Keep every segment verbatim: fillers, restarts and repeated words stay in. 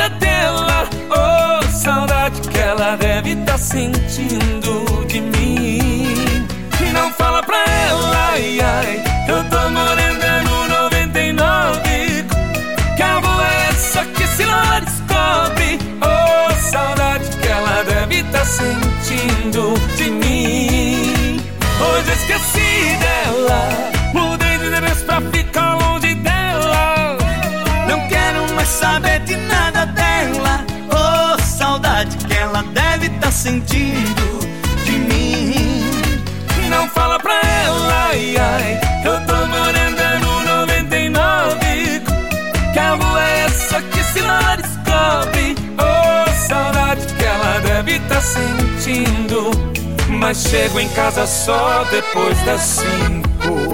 nada dela. Oh, saudade que ela deve tá sentindo de mim. Não fala pra ela, ai, ai, eu tô morando no noventa e nove. Que avó é essa que se lá descobre? Oh, saudade que ela deve tá sentindo de mim. Hoje esqueci dela, mudei de endereço pra ficar longe dela. Não quero mais saber de nada dela. Oh, saudade que ela deve tá sentindo de mim. Não fala pra ela, ai, ai, eu tô morando no noventa e nove. Que avó é essa que se lá descobre? Oh, saudade que ela deve tá sentindo. Mas chego em casa só depois das cinco.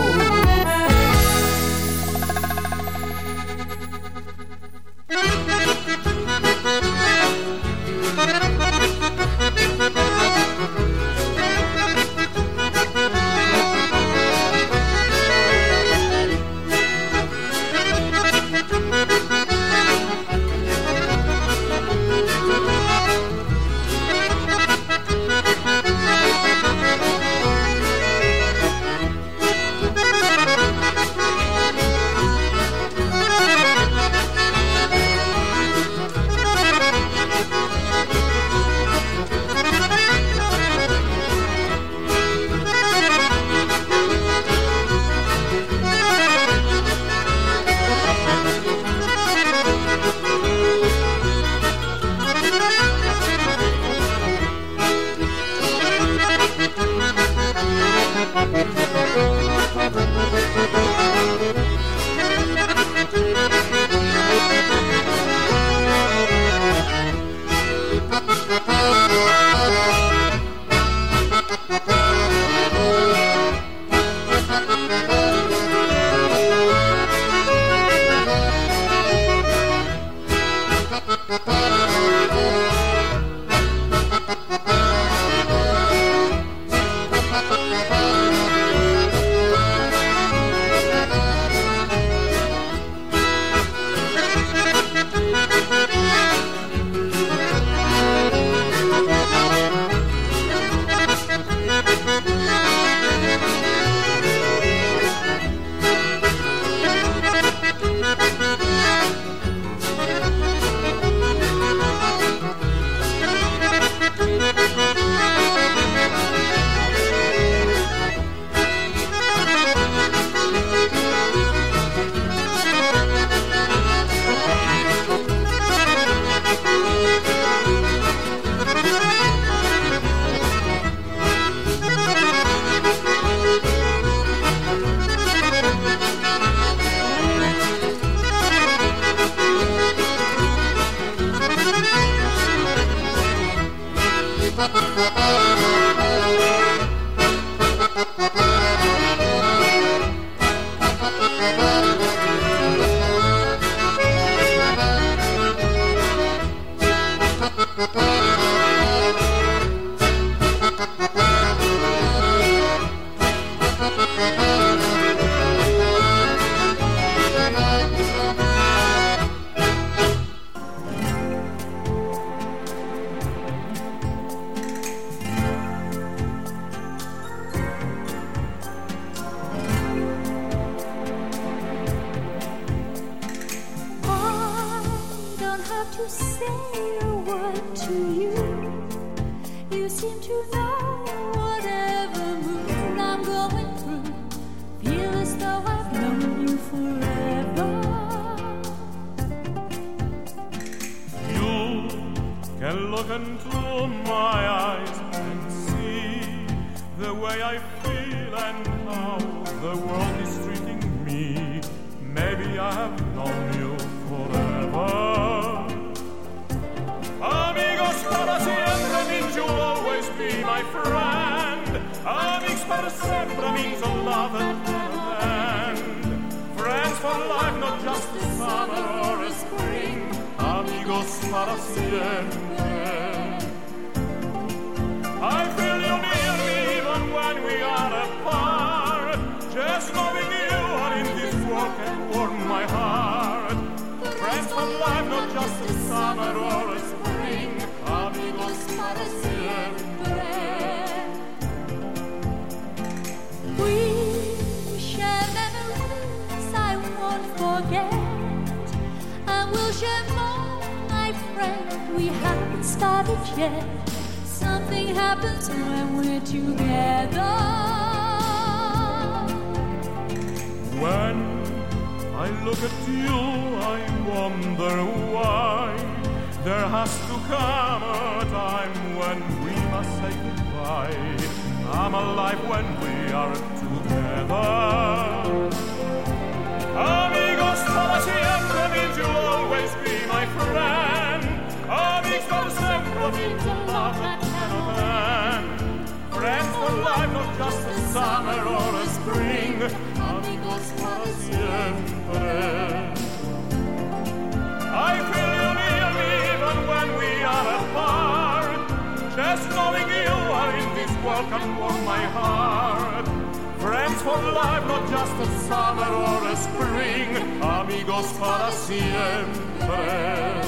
Just a summer or a spring, amigos para siempre. We share memories I won't forget, and we'll share more, my friend. We haven't started yet. Something happens when we're together. When I look at you, I wonder why there has to come a time when we must say goodbye. I'm alive when we are together. Amigos para siempre means you'll always be my friend. Amigos para siempre means a love that cannot end. Friends for life, not just a summer or a spring. Amigos para siempre. I feel you near me even when we are apart. Just knowing you are in this world can warm my heart. Friends for life, not just a summer or a spring. Amigos para siempre.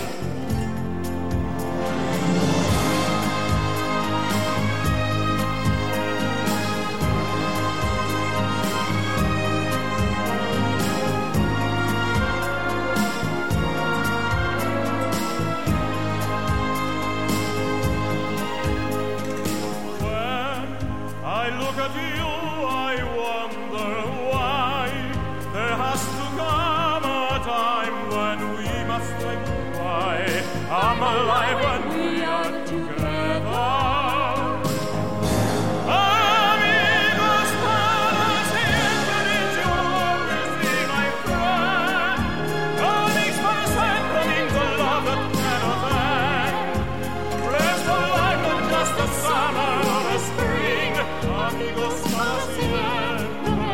Look at you, I wonder why there has to come a time when we must say goodbye. I'm alive when we are together. Amigos para siempre, you'll always be my friend. Amigos para siempre means a love that cannot end. Friends for life, not just a summer or a spring. Amigos para siempre.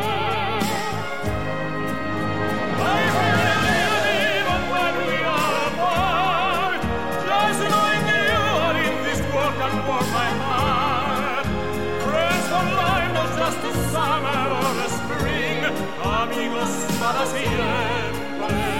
I feel you even when we are apart. Just knowing you are in this world can warm my heart. Friends for life, not just a summer or a spring. Amigos para siempre.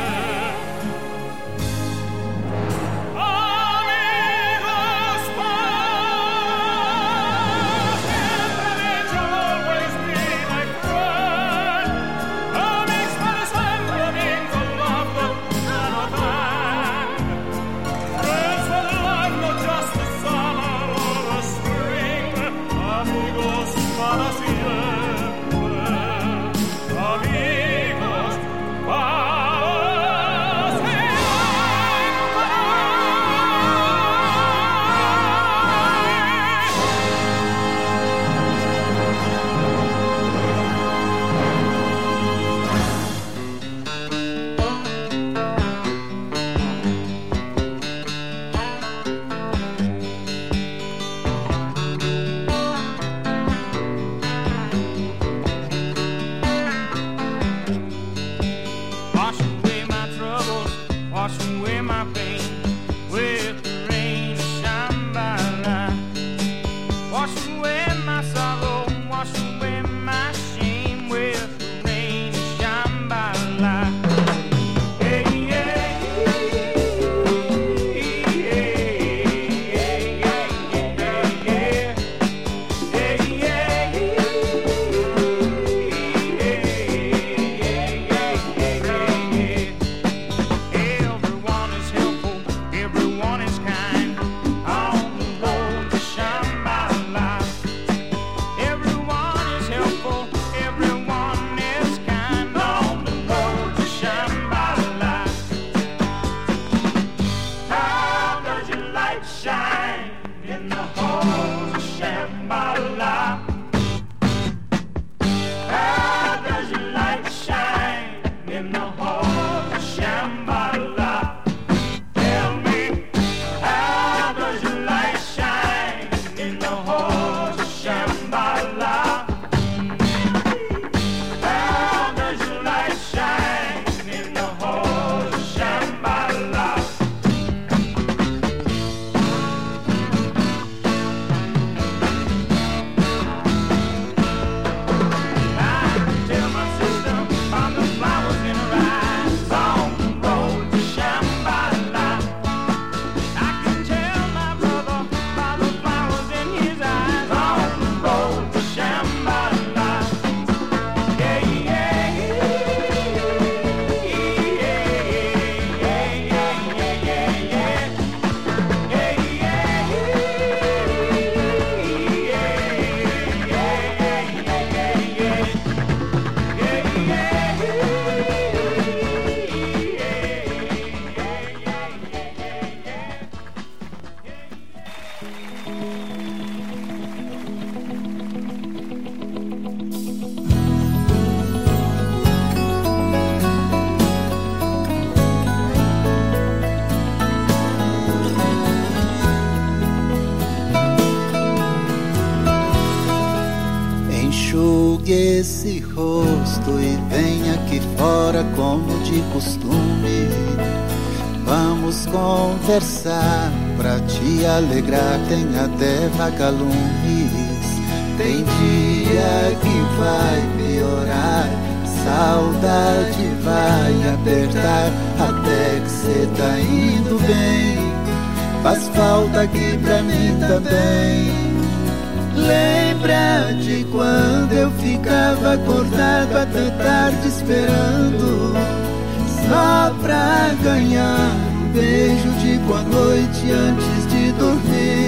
Para esse rosto e vem aqui fora como de costume. Vamos conversar pra te alegrar, tem até vagalumes. Tem dia que vai piorar, saudade vai apertar, até que cê tá indo bem. Faz falta aqui pra mim também. Lembra de quando eu ficava acordado até tarde esperando, só pra ganhar um beijo de boa noite antes de dormir.